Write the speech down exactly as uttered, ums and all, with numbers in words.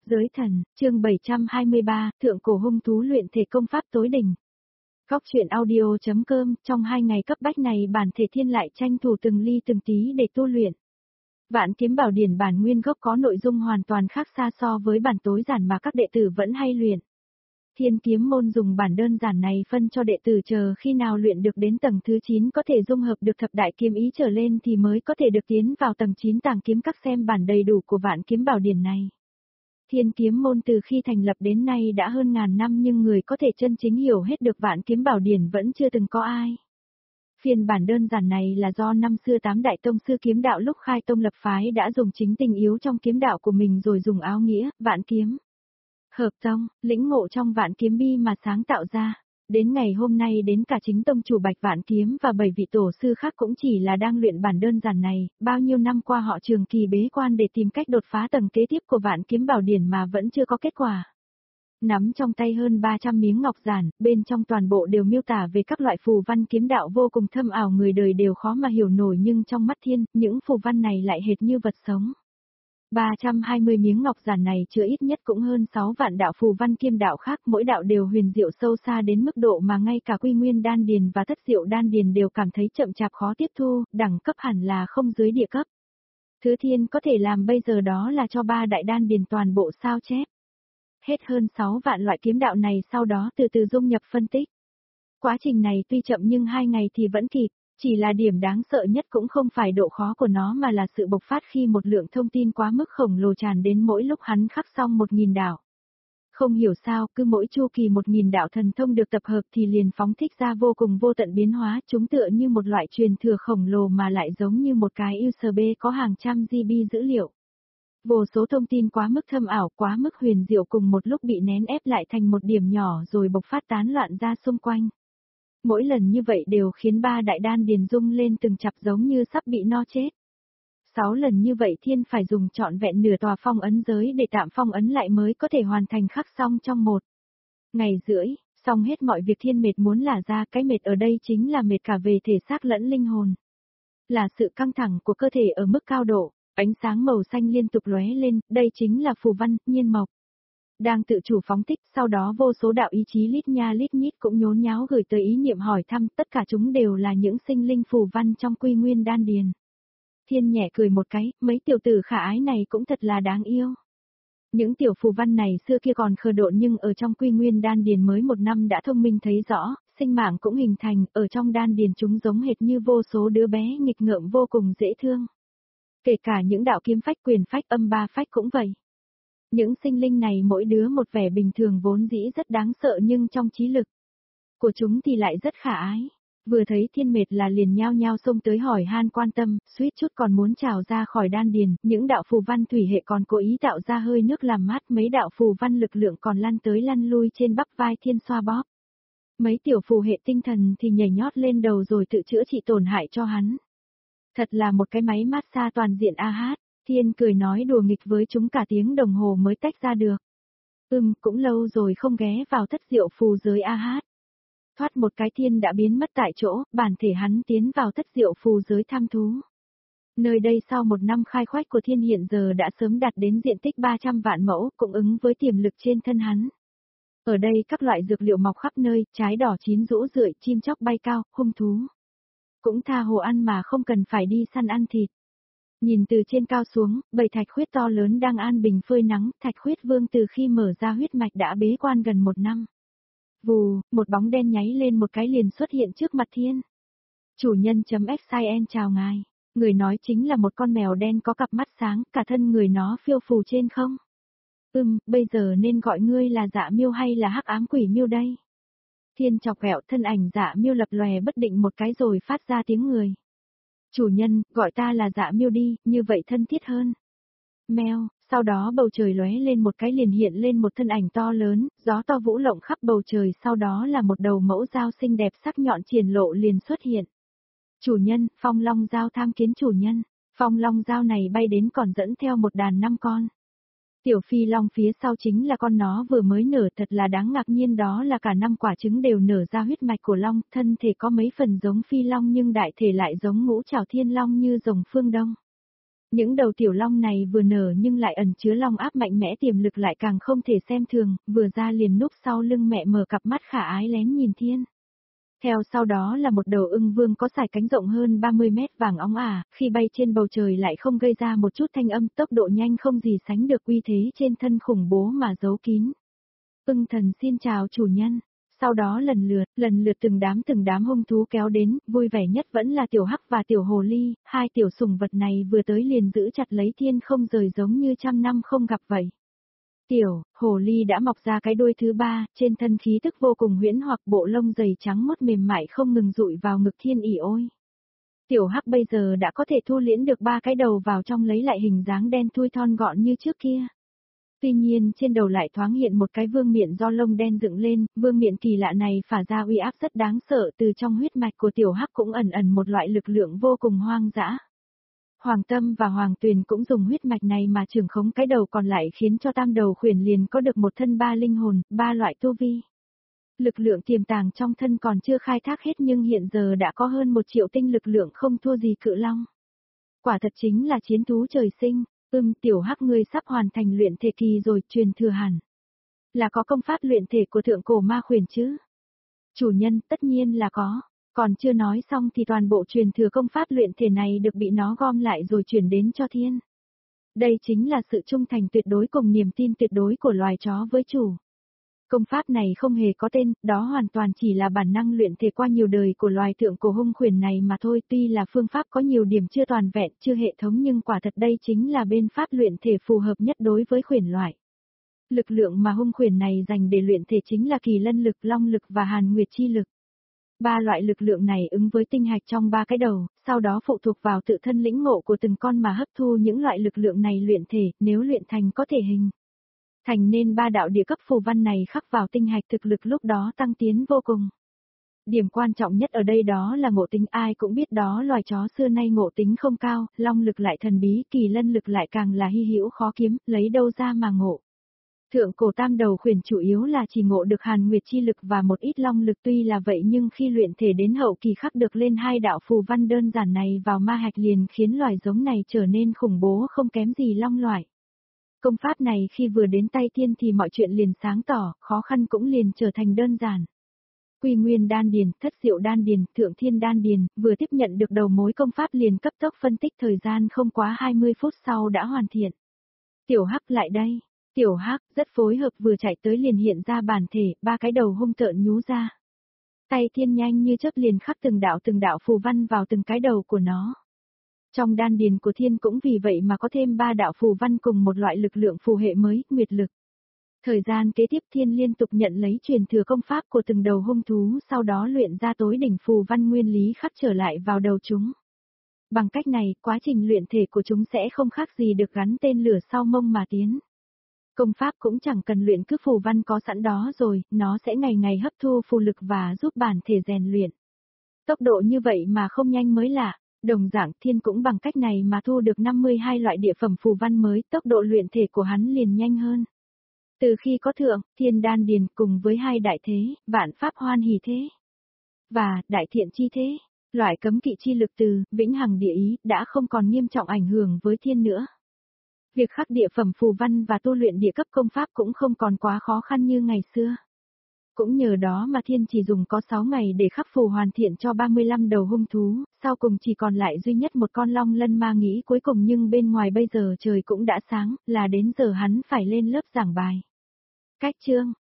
Giới thần, chương bảy trăm hai mươi ba, thượng cổ hung thú luyện thể công pháp tối đỉnh. Góc truyện audio.com, trong hai ngày cấp bách này bản thể thiên lại tranh thủ từng ly từng tí để tu luyện. Vạn kiếm bảo điển bản nguyên gốc có nội dung hoàn toàn khác xa so với bản tối giản mà các đệ tử vẫn hay luyện. Thiên kiếm môn dùng bản đơn giản này phân cho đệ tử chờ khi nào luyện được đến tầng thứ chín có thể dung hợp được thập đại kiếm ý trở lên thì mới có thể được tiến vào tầng chín tàng kiếm các xem bản đầy đủ của vạn kiếm bảo điển này. Thiên kiếm môn từ khi thành lập đến nay đã hơn ngàn năm nhưng người có thể chân chính hiểu hết được vạn kiếm bảo điển vẫn chưa từng có ai. Phiên bản đơn giản này là do năm xưa tám đại tông sư kiếm đạo lúc khai tông lập phái đã dùng chính tình yếu trong kiếm đạo của mình rồi dùng áo nghĩa, vạn kiếm. Hợp tông, lĩnh ngộ trong vạn kiếm bi mà sáng tạo ra. Đến ngày hôm nay đến cả chính tông chủ Bạch Vạn Kiếm và bảy vị tổ sư khác cũng chỉ là đang luyện bản đơn giản này, bao nhiêu năm qua họ trường kỳ bế quan để tìm cách đột phá tầng kế tiếp của vạn kiếm bảo điển mà vẫn chưa có kết quả. Nắm trong tay hơn ba trăm miếng ngọc giản, bên trong toàn bộ đều miêu tả về các loại phù văn kiếm đạo vô cùng thâm ảo người đời đều khó mà hiểu nổi nhưng trong mắt Thiên, những phù văn này lại hệt như vật sống. ba trăm hai mươi miếng ngọc giản này chứa ít nhất cũng hơn sáu vạn đạo phù văn kiêm đạo khác, mỗi đạo đều huyền diệu sâu xa đến mức độ mà ngay cả Quy Nguyên Đan Điền và Thất Diệu Đan Điền đều cảm thấy chậm chạp khó tiếp thu, đẳng cấp hẳn là không dưới địa cấp. Thứ Thiên có thể làm bây giờ đó là cho ba đại đan điền toàn bộ sao chép. Hết hơn sáu vạn loại kiếm đạo này sau đó từ từ dung nhập phân tích. Quá trình này tuy chậm nhưng hai ngày thì vẫn kịp. Chỉ là điểm đáng sợ nhất cũng không phải độ khó của nó mà là sự bộc phát khi một lượng thông tin quá mức khổng lồ tràn đến mỗi lúc hắn khắc xong một nghìn đạo. Không hiểu sao, cứ mỗi chu kỳ một nghìn đạo thần thông được tập hợp thì liền phóng thích ra vô cùng vô tận biến hóa, chúng tựa như một loại truyền thừa khổng lồ mà lại giống như một cái u ét bê có hàng trăm gi bi dữ liệu. Vô số thông tin quá mức thâm ảo, quá mức huyền diệu cùng một lúc bị nén ép lại thành một điểm nhỏ rồi bộc phát tán loạn ra xung quanh. Mỗi lần như vậy đều khiến ba đại đan điền rung lên từng chặp giống như sắp bị no chết. Sáu lần như vậy Thiên phải dùng trọn vẹn nửa tòa phong ấn giới để tạm phong ấn lại mới có thể hoàn thành khắc xong trong một ngày rưỡi, xong hết mọi việc Thiên mệt muốn là ra, cái mệt ở đây chính là mệt cả về thể xác lẫn linh hồn. Là sự căng thẳng của cơ thể ở mức cao độ, ánh sáng màu xanh liên tục lóe lên, đây chính là phù văn, nhiên mộc. Đang tự chủ phóng thích, sau đó vô số đạo ý chí lít nha lít nhít cũng nhốn nháo gửi tới ý niệm hỏi thăm, tất cả chúng đều là những sinh linh phù văn trong Quy Nguyên Đan Điền. Thiên nhẹ cười một cái, mấy tiểu tử khả ái này cũng thật là đáng yêu. Những tiểu phù văn này xưa kia còn khờ độn nhưng ở trong Quy Nguyên Đan Điền mới một năm đã thông minh thấy rõ, sinh mạng cũng hình thành, ở trong đan điền chúng giống hệt như vô số đứa bé nghịch ngợm vô cùng dễ thương. Kể cả những đạo kiếm phách quyền phách âm ba phách cũng vậy. Những sinh linh này mỗi đứa một vẻ bình thường vốn dĩ rất đáng sợ nhưng trong trí lực của chúng thì lại rất khả ái. Vừa thấy Thiên mệt là liền nhao nhao xông tới hỏi han quan tâm, suýt chút còn muốn trào ra khỏi đan điền, những đạo phù văn thủy hệ còn cố ý tạo ra hơi nước làm mát, mấy đạo phù văn lực lượng còn lăn tới lăn lui trên bắp vai Thiên xoa bóp. Mấy tiểu phù hệ tinh thần thì nhảy nhót lên đầu rồi tự chữa trị tổn hại cho hắn. Thật là một cái máy massage toàn diện a hát. Thiên cười nói đùa nghịch với chúng cả tiếng đồng hồ mới tách ra được. Ừm, cũng lâu rồi không ghé vào Thất Diệu phù giới a hát. Thoát một cái Thiên đã biến mất tại chỗ, bản thể hắn tiến vào Thất Diệu phù giới thăm thú. Nơi đây sau một năm khai khoách của Thiên hiện giờ đã sớm đạt đến diện tích ba trăm vạn mẫu, cũng ứng với tiềm lực trên thân hắn. Ở đây các loại dược liệu mọc khắp nơi, trái đỏ chín rũ rượi, chim chóc bay cao, hung thú cũng tha hồ ăn mà không cần phải đi săn ăn thịt. Nhìn từ trên cao xuống, bầy thạch khuyết to lớn đang an bình phơi nắng, thạch khuyết vương từ khi mở ra huyết mạch đã bế quan gần một năm. Vù, một bóng đen nháy lên một cái liền xuất hiện trước mặt Thiên. Chủ nhân chấm xin chào ngài. Người nói chính là một con mèo đen có cặp mắt sáng, cả thân người nó phiêu phù trên không. Ừm, bây giờ nên gọi ngươi là Dạ Miêu hay là Hắc Ám Quỷ Miêu đây? Thiên chọc ghẹo, thân ảnh Dạ Miêu lập lòe bất định một cái rồi phát ra tiếng người. Chủ nhân, gọi ta là Dạ Miêu đi, như vậy thân thiết hơn. Mèo, sau đó bầu trời lóe lên một cái liền hiện lên một thân ảnh to lớn, gió to vũ lộng khắp bầu trời, sau đó là một đầu mẫu dao xinh đẹp sắc nhọn triển lộ liền xuất hiện. Chủ nhân, phong long dao tham kiến chủ nhân. Phong long dao này bay đến còn dẫn theo một đàn năm con. Tiểu phi long phía sau chính là con nó vừa mới nở, thật là đáng ngạc nhiên, đó là cả năm quả trứng đều nở ra huyết mạch của long, thân thể có mấy phần giống phi long nhưng đại thể lại giống ngũ trảo thiên long như rồng phương đông. Những đầu tiểu long này vừa nở nhưng lại ẩn chứa long áp mạnh mẽ, tiềm lực lại càng không thể xem thường, vừa ra liền núp sau lưng mẹ mở cặp mắt khả ái lén nhìn thiên. Theo sau đó là một đầu ưng vương có sải cánh rộng hơn ba mươi mét vàng óng ả, khi bay trên bầu trời lại không gây ra một chút thanh âm, tốc độ nhanh không gì sánh được, uy thế trên thân khủng bố mà giấu kín. Ưng thần xin chào chủ nhân. Sau đó lần lượt, lần lượt từng đám từng đám hung thú kéo đến, vui vẻ nhất vẫn là tiểu hắc và tiểu hồ ly, hai tiểu sủng vật này vừa tới liền giữ chặt lấy thiên không rời, giống như trăm năm không gặp vậy. Tiểu, hồ ly đã mọc ra cái đuôi thứ ba, trên thân khí tức vô cùng huyễn hoặc, bộ lông dày trắng mốt mềm mại không ngừng dụi vào ngực thiên ỉ ôi. Tiểu hắc bây giờ đã có thể thu liễn được ba cái đầu vào trong, lấy lại hình dáng đen thui thon gọn như trước kia. Tuy nhiên trên đầu lại thoáng hiện một cái vương miện do lông đen dựng lên, vương miện kỳ lạ này phả ra uy áp rất đáng sợ, từ trong huyết mạch của tiểu hắc cũng ẩn ẩn một loại lực lượng vô cùng hoang dã. Hoàng Tâm và Hoàng Tuyền cũng dùng huyết mạch này mà trưởng khống cái đầu còn lại, khiến cho tam đầu khuyển liền có được một thân ba linh hồn, ba loại tu vi. Lực lượng tiềm tàng trong thân còn chưa khai thác hết nhưng hiện giờ đã có hơn một triệu tinh lực lượng, không thua gì cự long. Quả thật chính là chiến thú trời sinh. Ưm, tiểu hắc ngươi sắp hoàn thành luyện thể kỳ rồi, truyền thừa hẳn là có công pháp luyện thể của thượng cổ ma khuyển chứ? Chủ nhân, tất nhiên là có. Còn chưa nói xong thì toàn bộ truyền thừa công pháp luyện thể này được bị nó gom lại rồi chuyển đến cho thiên. Đây chính là sự trung thành tuyệt đối cùng niềm tin tuyệt đối của loài chó với chủ. Công pháp này không hề có tên, đó hoàn toàn chỉ là bản năng luyện thể qua nhiều đời của loài thượng cổ hung khuyển này mà thôi. Tuy là phương pháp có nhiều điểm chưa toàn vẹn, chưa hệ thống, nhưng quả thật đây chính là bên pháp luyện thể phù hợp nhất đối với khuyển loại. Lực lượng mà hung khuyển này dành để luyện thể chính là kỳ lân lực, long lực và hàn nguyệt chi lực. Ba loại lực lượng này ứng với tinh hạch trong ba cái đầu, sau đó phụ thuộc vào tự thân lĩnh ngộ của từng con mà hấp thu những loại lực lượng này luyện thể, nếu luyện thành có thể hình thành nên ba đạo địa cấp phù văn này khắc vào tinh hạch, thực lực lúc đó tăng tiến vô cùng. Điểm quan trọng nhất ở đây đó là ngộ tính, ai cũng biết đó loài chó xưa nay ngộ tính không cao, long lực lại thần bí, kỳ lân lực lại càng là hy hữu khó kiếm, lấy đâu ra mà ngộ. Thượng cổ tam đầu khuyển chủ yếu là chỉ ngộ được hàn nguyệt chi lực và một ít long lực, tuy là vậy nhưng khi luyện thể đến hậu kỳ khắc được lên hai đạo phù văn đơn giản này vào ma hạch liền khiến loài giống này trở nên khủng bố không kém gì long loại. Công pháp này khi vừa đến tay thiên thì mọi chuyện liền sáng tỏ, khó khăn cũng liền trở thành đơn giản. Quy nguyên đan điền, thất diệu đan điền, thượng thiên đan điền, vừa tiếp nhận được đầu mối công pháp liền cấp tốc phân tích, thời gian không quá hai mươi phút sau đã hoàn thiện. Tiểu hắc lại đây. Tiểu hắc rất phối hợp, vừa chạy tới liền hiện ra bản thể, ba cái đầu hung tợn nhú ra. Tay thiên nhanh như chớp liền khắc từng đạo từng đạo phù văn vào từng cái đầu của nó. Trong đan điền của thiên cũng vì vậy mà có thêm ba đạo phù văn cùng một loại lực lượng phù hệ mới, nguyệt lực. Thời gian kế tiếp thiên liên tục nhận lấy truyền thừa công pháp của từng đầu hung thú, sau đó luyện ra tối đỉnh phù văn nguyên lý khắc trở lại vào đầu chúng. Bằng cách này, quá trình luyện thể của chúng sẽ không khác gì được gắn tên lửa sau mông mà tiến. Công pháp cũng chẳng cần luyện, cứ phù văn có sẵn đó rồi, nó sẽ ngày ngày hấp thu phù lực và giúp bản thể rèn luyện. Tốc độ như vậy mà không nhanh mới lạ. Đồng dạng thiên cũng bằng cách này mà thu được năm mươi hai loại địa phẩm phù văn mới, tốc độ luyện thể của hắn liền nhanh hơn. Từ khi có thượng, thiên đan điền cùng với hai đại thế, vạn pháp hoan hỷ thế và đại thiện chi thế, loại cấm kỵ chi lực từ vĩnh hằng địa ý đã không còn nghiêm trọng ảnh hưởng với thiên nữa. Việc khắc địa phẩm phù văn và tu luyện địa cấp công pháp cũng không còn quá khó khăn như ngày xưa. Cũng nhờ đó mà thiên chỉ dùng có sáu ngày để khắc phù hoàn thiện cho ba mươi lăm đầu hung thú, sau cùng chỉ còn lại duy nhất một con long lân ma nghĩ cuối cùng, nhưng bên ngoài bây giờ trời cũng đã sáng, là đến giờ hắn phải lên lớp giảng bài. Cách chương